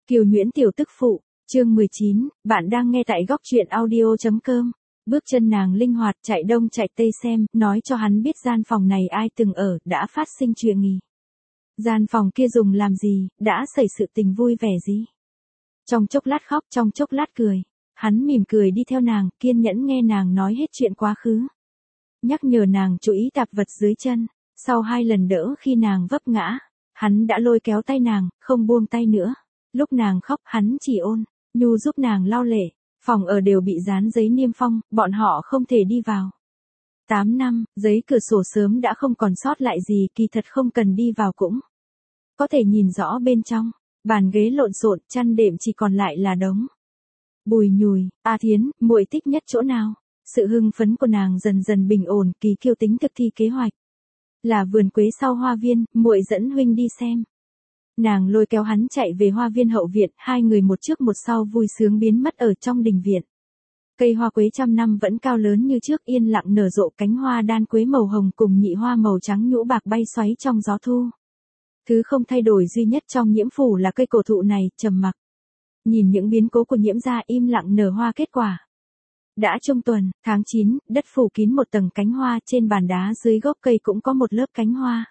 Kiều Nhuyễn tiểu tức phụ, chương 19, bạn đang nghe tại góc truyện audio.com. Bước chân nàng linh hoạt chạy đông chạy tây xem, nói cho hắn biết gian phòng này ai từng ở, đã phát sinh chuyện gì. Gian phòng kia dùng làm gì, đã xảy sự tình vui vẻ gì. Trong chốc lát khóc, trong chốc lát cười. Hắn mỉm cười đi theo nàng, kiên nhẫn nghe nàng nói hết chuyện quá khứ. Nhắc nhở nàng chú ý tạp vật dưới chân. Sau 2 lần đỡ khi nàng vấp ngã, hắn đã lôi kéo tay nàng, không buông tay nữa. Lúc nàng khóc, hắn chỉ ôn nhu giúp nàng lau lệ. Phòng ở đều bị dán giấy niêm phong, bọn họ không thể đi vào. 8 năm, giấy cửa sổ sớm đã không còn sót lại gì, kỳ thật không cần đi vào cũng có thể nhìn rõ bên trong. Bàn ghế lộn xộn, chăn đệm chỉ còn lại là đống bùi nhùi. A Thiến, muội thích nhất chỗ nào? Sự hưng phấn của nàng dần dần bình ổn, Kỳ Kiêu tính thực thi kế hoạch. Là vườn quế sau hoa viên, muội dẫn huynh đi xem. Nàng lôi kéo hắn chạy về hoa viên hậu viện, 2 người một trước một sau vui sướng biến mất ở trong đình viện. Cây hoa quế trăm năm vẫn cao lớn như trước, yên lặng nở rộ cánh hoa đan quế màu hồng cùng nhị hoa màu trắng nhũ bạc bay xoáy trong gió thu. Thứ không thay đổi duy nhất trong Nhiễm phủ là cây cổ thụ này, trầm mặc. Nhìn những biến cố của Nhiễm gia im lặng nở hoa kết quả. Đã trung tuần, tháng 9, đất phủ kín một tầng cánh hoa, trên bàn đá dưới gốc cây cũng có một lớp cánh hoa.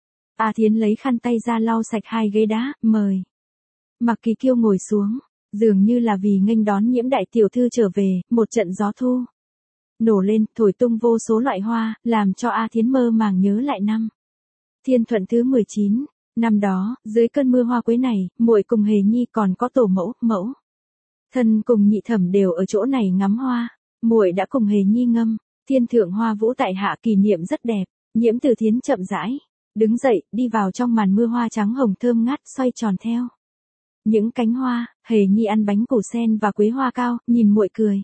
A Thiến lấy khăn tay ra lau sạch 2 ghế đá, mời Mạc Kỳ Kiêu ngồi xuống, dường như là vì nghênh đón Nhiễm đại tiểu thư trở về, một trận gió thu nổ lên, thổi tung vô số loại hoa, làm cho A Thiến mơ màng nhớ lại năm Thiên Thuận thứ 19. Năm đó, dưới cơn mưa hoa quế này, muội cùng Hề Nhi còn có tổ mẫu thân cùng nhị thẩm đều ở chỗ này ngắm hoa. Muội đã cùng Hề Nhi ngâm Thiên thượng hoa vũ tại hạ, kỷ niệm rất đẹp. Nhiễm Từ Thiến chậm rãi đứng dậy, đi vào trong màn mưa hoa trắng hồng thơm ngát, xoay tròn theo những cánh hoa. Hề Nhi ăn bánh củ sen và quế hoa cao, nhìn muội cười.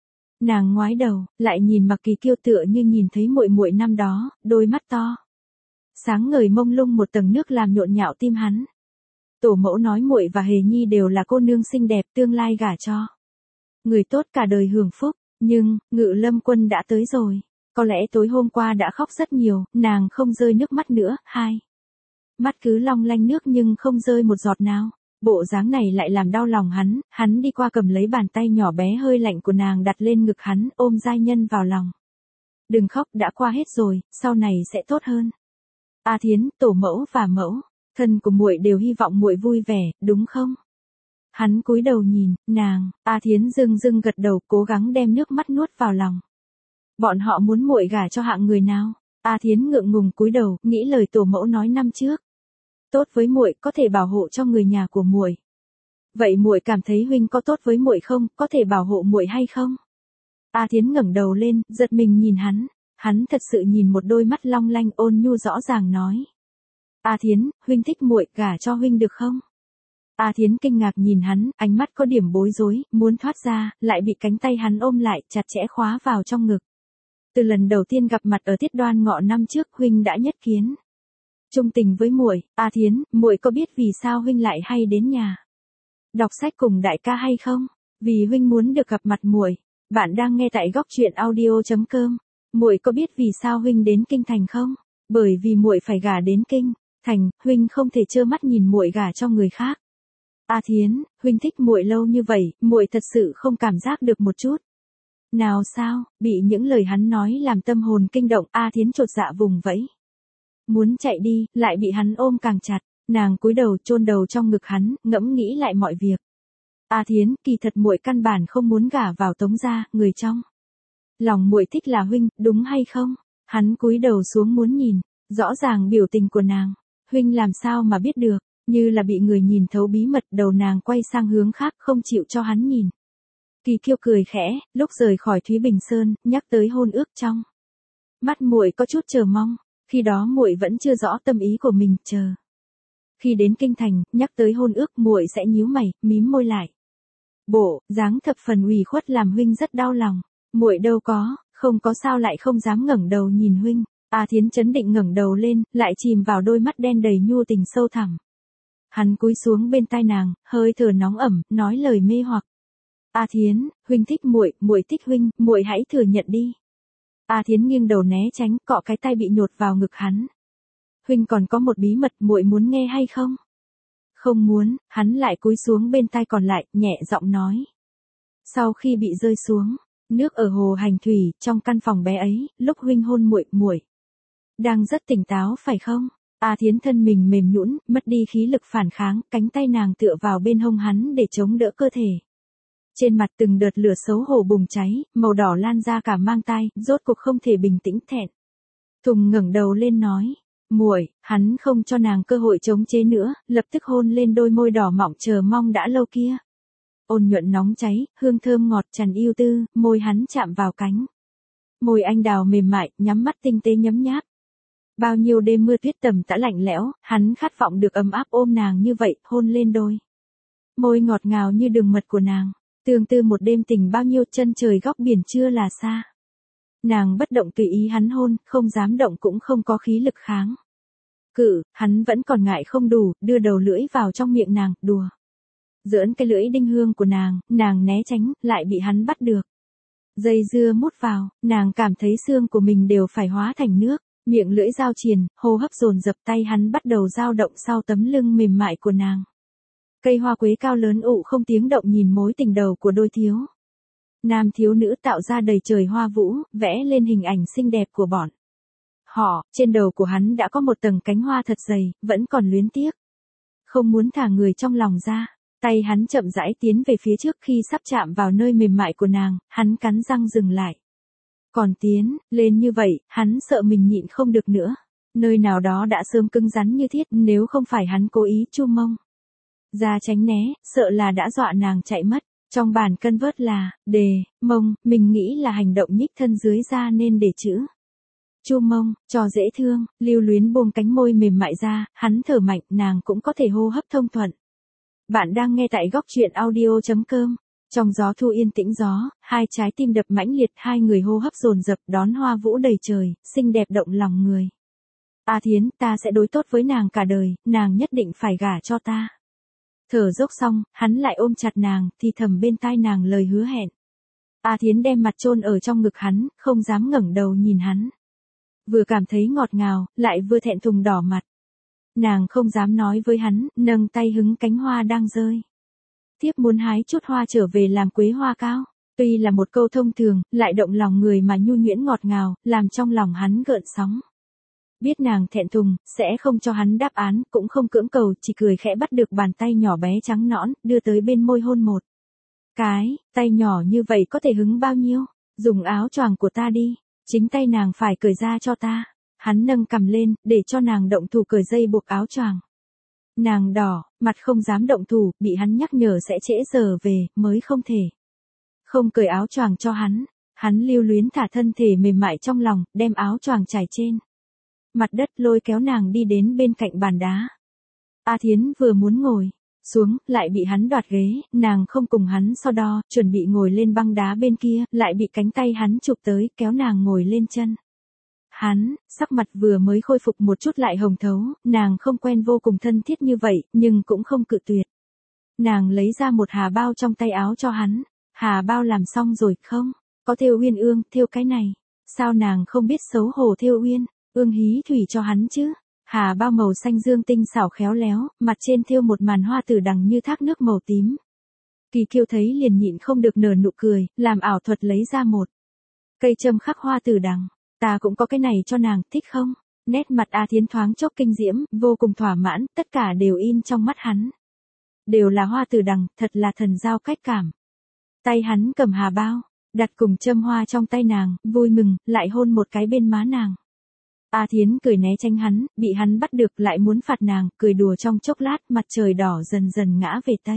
Nàng ngoái đầu, lại nhìn Mạc Kỳ Kiêu tựa như nhìn thấy muội năm đó, đôi mắt to sáng ngời mông lung một tầng nước làm nhộn nhạo tim hắn. Tổ mẫu nói muội và Hề Nhi đều là cô nương xinh đẹp, tương lai gả cho người tốt cả đời hưởng phúc, nhưng Ngự Lâm Quân đã tới rồi. Có lẽ tối hôm qua đã khóc rất nhiều, nàng không rơi nước mắt nữa, 2 mắt cứ long lanh nước nhưng không rơi một giọt nào. Bộ dáng này lại làm đau lòng hắn đi qua cầm lấy bàn tay nhỏ bé hơi lạnh của nàng đặt lên ngực hắn, ôm giai nhân vào lòng. Đừng khóc, đã qua hết rồi, sau này sẽ tốt hơn. A Thiến, tổ mẫu và mẫu thân của muội đều hy vọng muội vui vẻ, đúng không? Hắn cúi đầu nhìn nàng, A Thiến dưng gật đầu, cố gắng đem nước mắt nuốt vào lòng. Bọn họ muốn muội gả cho hạng người nào? A Thiến ngượng ngùng cúi đầu, nghĩ lời tổ mẫu nói năm trước. Tốt với muội, có thể bảo hộ cho người nhà của muội. Vậy muội cảm thấy huynh có tốt với muội không, có thể bảo hộ muội hay không? A Thiến ngẩng đầu lên, giật mình nhìn hắn thật sự nhìn một đôi mắt long lanh, ôn nhu rõ ràng nói. A Thiến, huynh thích muội, gả cho huynh được không? A Thiến kinh ngạc nhìn hắn, ánh mắt có điểm bối rối, muốn thoát ra, lại bị cánh tay hắn ôm lại, chặt chẽ khóa vào trong ngực. Từ lần đầu tiên gặp mặt ở Tiết Đoan Ngọ năm trước, huynh đã nhất kiến chung tình với muội. A Thiến, muội có biết vì sao huynh lại hay đến nhà đọc sách cùng đại ca hay không? Vì huynh muốn được gặp mặt muội. Bạn đang nghe tại góc truyện audio.com. Muội có biết vì sao huynh đến kinh thành không? Bởi vì muội phải gả đến kinh thành, huynh không thể trơ mắt nhìn muội gả cho người khác. A Thiến, huynh thích muội lâu như vậy, muội thật sự không cảm giác được một chút nào sao? Bị những lời hắn nói làm tâm hồn kinh động, A Thiến chột dạ vùng vẫy muốn chạy đi, lại bị hắn ôm càng chặt. Nàng cúi đầu chôn đầu trong ngực hắn, ngẫm nghĩ lại mọi việc. A Thiến, kỳ thật muội căn bản không muốn gả vào Tống gia, người trong lòng muội thích là huynh, đúng hay không? Hắn cúi đầu xuống muốn nhìn rõ ràng biểu tình của nàng. Huynh làm sao mà biết được? Như là bị người nhìn thấu bí mật, đầu nàng quay sang hướng khác, không chịu cho hắn nhìn. Kỳ Kiêu cười khẽ, lúc rời khỏi Thúy Bình Sơn, nhắc tới hôn ước trong mắt muội có chút chờ mong. Khi đó muội vẫn chưa rõ tâm ý của mình, chờ khi đến kinh thành, nhắc tới hôn ước, muội sẽ nhíu mày, mím môi lại. Bộ dáng thập phần ủy khuất làm huynh rất đau lòng. Muội đâu có, không có sao lại không dám ngẩng đầu nhìn huynh. A Thiến chấn định ngẩng đầu lên, lại chìm vào đôi mắt đen đầy nhu tình sâu thẳm. Hắn cúi xuống bên tai nàng, hơi thở nóng ẩm, nói lời mê hoặc. A Thiến, huynh thích muội, muội thích huynh, muội hãy thừa nhận đi. A Thiến nghiêng đầu né tránh, cọ cái tay bị nhột vào ngực hắn. Huynh còn có một bí mật, muội muốn nghe hay không? Không muốn, hắn lại cúi xuống bên tai còn lại, nhẹ giọng nói. Sau khi bị rơi xuống, nước ở hồ hành thủy, trong căn phòng bé ấy, lúc huynh hôn muội muội đang rất tỉnh táo phải không? A Thiến thân mình mềm nhũn, mất đi khí lực phản kháng, cánh tay nàng tựa vào bên hông hắn để chống đỡ cơ thể. Trên mặt từng đợt lửa xấu hổ bùng cháy, màu đỏ lan ra cả mang tai, rốt cuộc không thể bình tĩnh thẹn. Thùng ngẩng đầu lên nói, muội, hắn không cho nàng cơ hội chống chế nữa, lập tức hôn lên đôi môi đỏ mọng chờ mong đã lâu kia. Ôn nhuận nóng cháy, hương thơm ngọt tràn yêu tư, môi hắn chạm vào cánh. Môi anh đào mềm mại, nhắm mắt tinh tế nhấm nháp. Bao nhiêu đêm mưa tuyết tầm tã lạnh lẽo, hắn khát vọng được ấm áp ôm nàng như vậy, hôn lên đôi môi ngọt ngào như đường mật của nàng. Tương tư một đêm tình bao nhiêu, chân trời góc biển chưa là xa. Nàng bất động tùy ý hắn hôn, không dám động cũng không có khí lực kháng cự, hắn vẫn còn ngại không đủ, đưa đầu lưỡi vào trong miệng nàng, đùa giỡn cái lưỡi đinh hương của nàng né tránh, lại bị hắn bắt được. Dây dưa mút vào, nàng cảm thấy xương của mình đều phải hóa thành nước, miệng lưỡi giao triền, hô hấp dồn dập, tay hắn bắt đầu dao động sau tấm lưng mềm mại của nàng. Cây hoa quế cao lớn ụ không tiếng động nhìn mối tình đầu của đôi thiếu nam thiếu nữ tạo ra đầy trời hoa vũ, vẽ lên hình ảnh xinh đẹp của bọn họ. Trên đầu của hắn đã có một tầng cánh hoa thật dày, vẫn còn luyến tiếc, không muốn thả người trong lòng ra. Tay hắn chậm rãi tiến về phía trước, khi sắp chạm vào nơi mềm mại của nàng, hắn cắn răng dừng lại. Còn tiến lên như vậy, hắn sợ mình nhịn không được nữa. Nơi nào đó đã sớm cứng rắn như thiết, nếu không phải hắn cố ý chu mông ra tránh né, sợ là đã dọa nàng chạy mất. Trong bản cân vớt là, đề, mông, mình nghĩ là hành động nhích thân dưới da nên để chữ chu mông, cho dễ thương, lưu luyến buông cánh môi mềm mại ra, hắn thở mạnh, nàng cũng có thể hô hấp thông thuận. Bạn đang nghe tại góc truyện audio.com. Trong gió thu yên tĩnh gió, hai trái tim đập mãnh liệt, hai người hô hấp dồn dập, đón hoa vũ đầy trời, xinh đẹp động lòng người. A Thiến, ta sẽ đối tốt với nàng cả đời, nàng nhất định phải gả cho ta. Thở dốc xong, hắn lại ôm chặt nàng, thì thầm bên tai nàng lời hứa hẹn. A Thiến đem mặt chôn ở trong ngực hắn, không dám ngẩng đầu nhìn hắn. Vừa cảm thấy ngọt ngào, lại vừa thẹn thùng đỏ mặt. Nàng không dám nói với hắn, nâng tay hứng cánh hoa đang rơi. Tiếp muốn hái chút hoa trở về làm quế hoa cao. Tuy là một câu thông thường, lại động lòng người mà nhu nhuyễn ngọt ngào, làm trong lòng hắn gợn sóng. Biết nàng thẹn thùng, sẽ không cho hắn đáp án, cũng không cưỡng cầu, chỉ cười khẽ bắt được bàn tay nhỏ bé trắng nõn, đưa tới bên môi hôn một cái. Tay nhỏ như vậy có thể hứng bao nhiêu? Dùng áo choàng của ta đi. Chính tay nàng phải cởi ra cho ta. Hắn nâng cằm lên, để cho nàng động thủ cởi dây buộc áo choàng. Nàng đỏ, mặt không dám động thủ, bị hắn nhắc nhở sẽ trễ giờ về, mới không thể không cởi áo choàng cho hắn. Hắn lưu luyến thả thân thể mềm mại trong lòng, đem áo choàng trải trên mặt đất, lôi kéo nàng đi đến bên cạnh bàn đá. A Thiến vừa muốn ngồi xuống, lại bị hắn đoạt ghế, nàng không cùng hắn so đo, chuẩn bị ngồi lên băng đá bên kia, lại bị cánh tay hắn chụp tới, kéo nàng ngồi lên chân hắn. Sắc mặt vừa mới khôi phục một chút lại hồng thấu, nàng không quen vô cùng thân thiết như vậy, nhưng cũng không cự tuyệt. Nàng lấy ra một hà bao trong tay áo cho hắn. Hà bao làm xong rồi không? Có thêu uyên ương, thêu cái này. Sao nàng không biết xấu hổ thêu uyên ương hí thủy cho hắn chứ? Hà bao màu xanh dương tinh xảo khéo léo, mặt trên thêu một màn hoa tử đằng như thác nước màu tím. Kỳ Kiêu thấy liền nhịn không được nở nụ cười, làm ảo thuật lấy ra một cây châm khắc hoa tử đằng. Ta cũng có cái này cho nàng, thích không? Nét mặt A Thiến thoáng chốc kinh diễm, vô cùng thỏa mãn, tất cả đều in trong mắt hắn. Đều là hoa tử đằng, thật là thần giao cách cảm. Tay hắn cầm hà bao, đặt cùng châm hoa trong tay nàng, vui mừng, lại hôn một cái bên má nàng. A Thiến cười né tránh hắn, bị hắn bắt được, lại muốn phạt nàng, cười đùa trong chốc lát, mặt trời đỏ dần dần ngã về tây.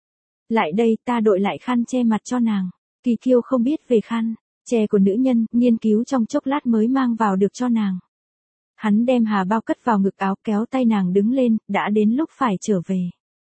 Lại đây, ta đội lại khăn che mặt cho nàng. Kỳ Kiêu không biết về khăn che của nữ nhân, nghiên cứu trong chốc lát mới mang vào được cho nàng. Hắn đem hà bao cất vào ngực áo, kéo tay nàng đứng lên, đã đến lúc phải trở về.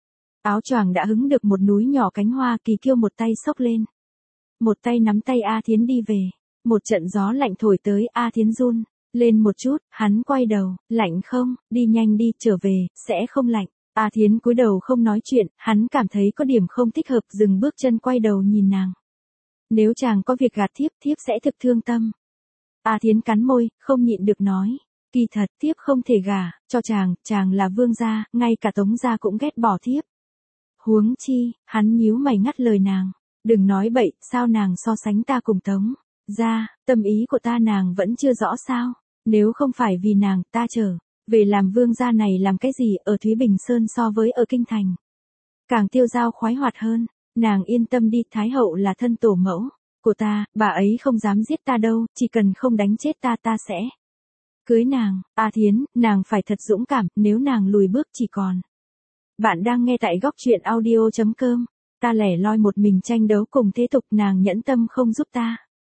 Áo choàng đã hứng được một núi nhỏ cánh hoa, Kỳ Kiêu một tay xốc lên, một tay nắm tay A Thiến đi về. Một trận gió lạnh thổi tới, A Thiến run lên một chút, hắn quay đầu, lạnh không, đi nhanh đi, trở về, sẽ không lạnh. A Thiến cúi đầu không nói chuyện, hắn cảm thấy có điểm không thích hợp, dừng bước chân quay đầu nhìn nàng. Nếu chàng có việc gạt thiếp, thiếp sẽ thực thương tâm. A Thiến cắn môi, không nhịn được nói. Kỳ thật thiếp không thể gả cho chàng là vương gia, ngay cả Tống gia cũng ghét bỏ thiếp. Huống chi, hắn nhíu mày ngắt lời nàng. Đừng nói bậy, sao nàng so sánh ta cùng Tống gia, tâm ý của ta nàng vẫn chưa rõ sao. Nếu không phải vì nàng, ta trở về làm vương gia này làm cái gì ở Thúy Bình Sơn so với ở Kinh Thành. Càng tiêu dao khoái hoạt hơn, nàng yên tâm đi, Thái hậu là thân tổ mẫu của ta, bà ấy không dám giết ta đâu, chỉ cần không đánh chết ta sẽ cưới nàng. A Thiến, nàng phải thật dũng cảm, nếu nàng lùi bước chỉ còn. Bạn đang nghe tại góc truyện audio.com, ta lẻ loi một mình tranh đấu cùng thế tục, nàng nhẫn tâm không giúp ta.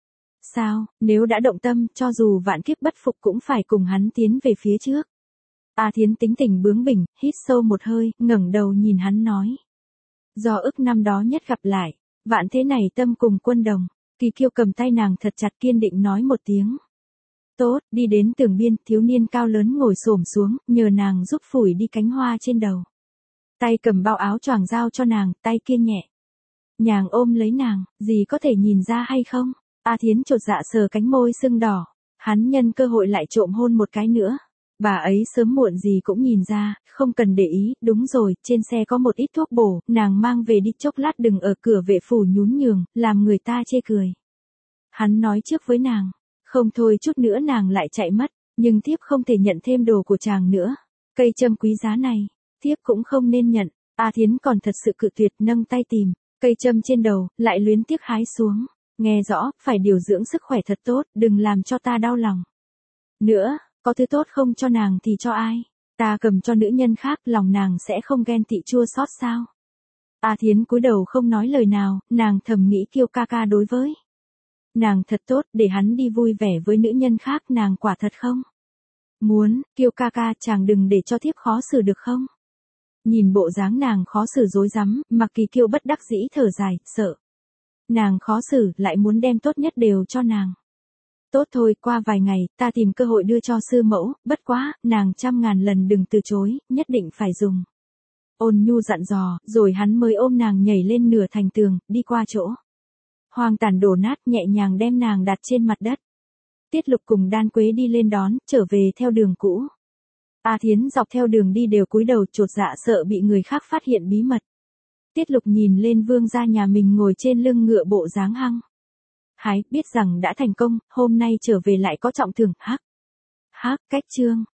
Sao, nếu đã động tâm, cho dù vạn kiếp bất phục cũng phải cùng hắn tiến về phía trước. A Thiến tính tình bướng bỉnh, hít sâu một hơi, ngẩng đầu nhìn hắn nói. Do ức năm đó nhất gặp lại, vạn thế này tâm cùng quân đồng. Kỳ Kiêu cầm tay nàng thật chặt, kiên định nói một tiếng. Tốt, đi đến tường biên, thiếu niên cao lớn ngồi xổm xuống, nhờ nàng giúp phủi đi cánh hoa trên đầu. Tay cầm bao áo choàng giao cho nàng, tay kia nhẹ nhàng ôm lấy nàng, gì có thể nhìn ra hay không? A Thiến chột dạ sờ cánh môi sưng đỏ, hắn nhân cơ hội lại trộm hôn một cái nữa. Bà ấy sớm muộn gì cũng nhìn ra, không cần để ý, đúng rồi, trên xe có một ít thuốc bổ, nàng mang về đi, chốc lát đừng ở cửa vệ phủ nhún nhường, làm người ta chê cười. Hắn nói trước với nàng, không thôi chút nữa nàng lại chạy mất, nhưng thiếp không thể nhận thêm đồ của chàng nữa. Cây châm quý giá này, thiếp cũng không nên nhận. A Thiến còn thật sự cự tuyệt, nâng tay tìm cây châm trên đầu, lại luyến tiếc hái xuống. Nghe rõ, phải điều dưỡng sức khỏe thật tốt, đừng làm cho ta đau lòng. Nữa, có thứ tốt không cho nàng thì cho ai? Ta cầm cho nữ nhân khác, lòng nàng sẽ không ghen tị chua xót sao? A Thiến cúi đầu không nói lời nào, nàng thầm nghĩ Kiêu ca ca đối với nàng thật tốt, để hắn đi vui vẻ với nữ nhân khác, nàng quả thật không muốn. Kiêu ca ca, chàng đừng để cho thiếp khó xử được không? Nhìn bộ dáng nàng khó xử rối rắm, Mặc Kỳ Kiêu bất đắc dĩ thở dài, sợ nàng khó xử, lại muốn đem tốt nhất đều cho nàng. Tốt thôi, qua vài ngày, ta tìm cơ hội đưa cho sư mẫu, bất quá, nàng trăm ngàn lần đừng từ chối, nhất định phải dùng. Ôn nhu dặn dò, rồi hắn mới ôm nàng nhảy lên nửa thành tường, đi qua chỗ hoang tàn đổ nát, nhẹ nhàng đem nàng đặt trên mặt đất. Tiết Lục cùng Đan Quế đi lên đón, trở về theo đường cũ. A Thiến dọc theo đường đi đều cúi đầu chột dạ, sợ bị người khác phát hiện bí mật. Tiết Lục nhìn lên vương gia nhà mình ngồi trên lưng ngựa, bộ dáng hăng hái, biết rằng đã thành công, hôm nay trở về lại có trọng thưởng. Hắc, cách chương.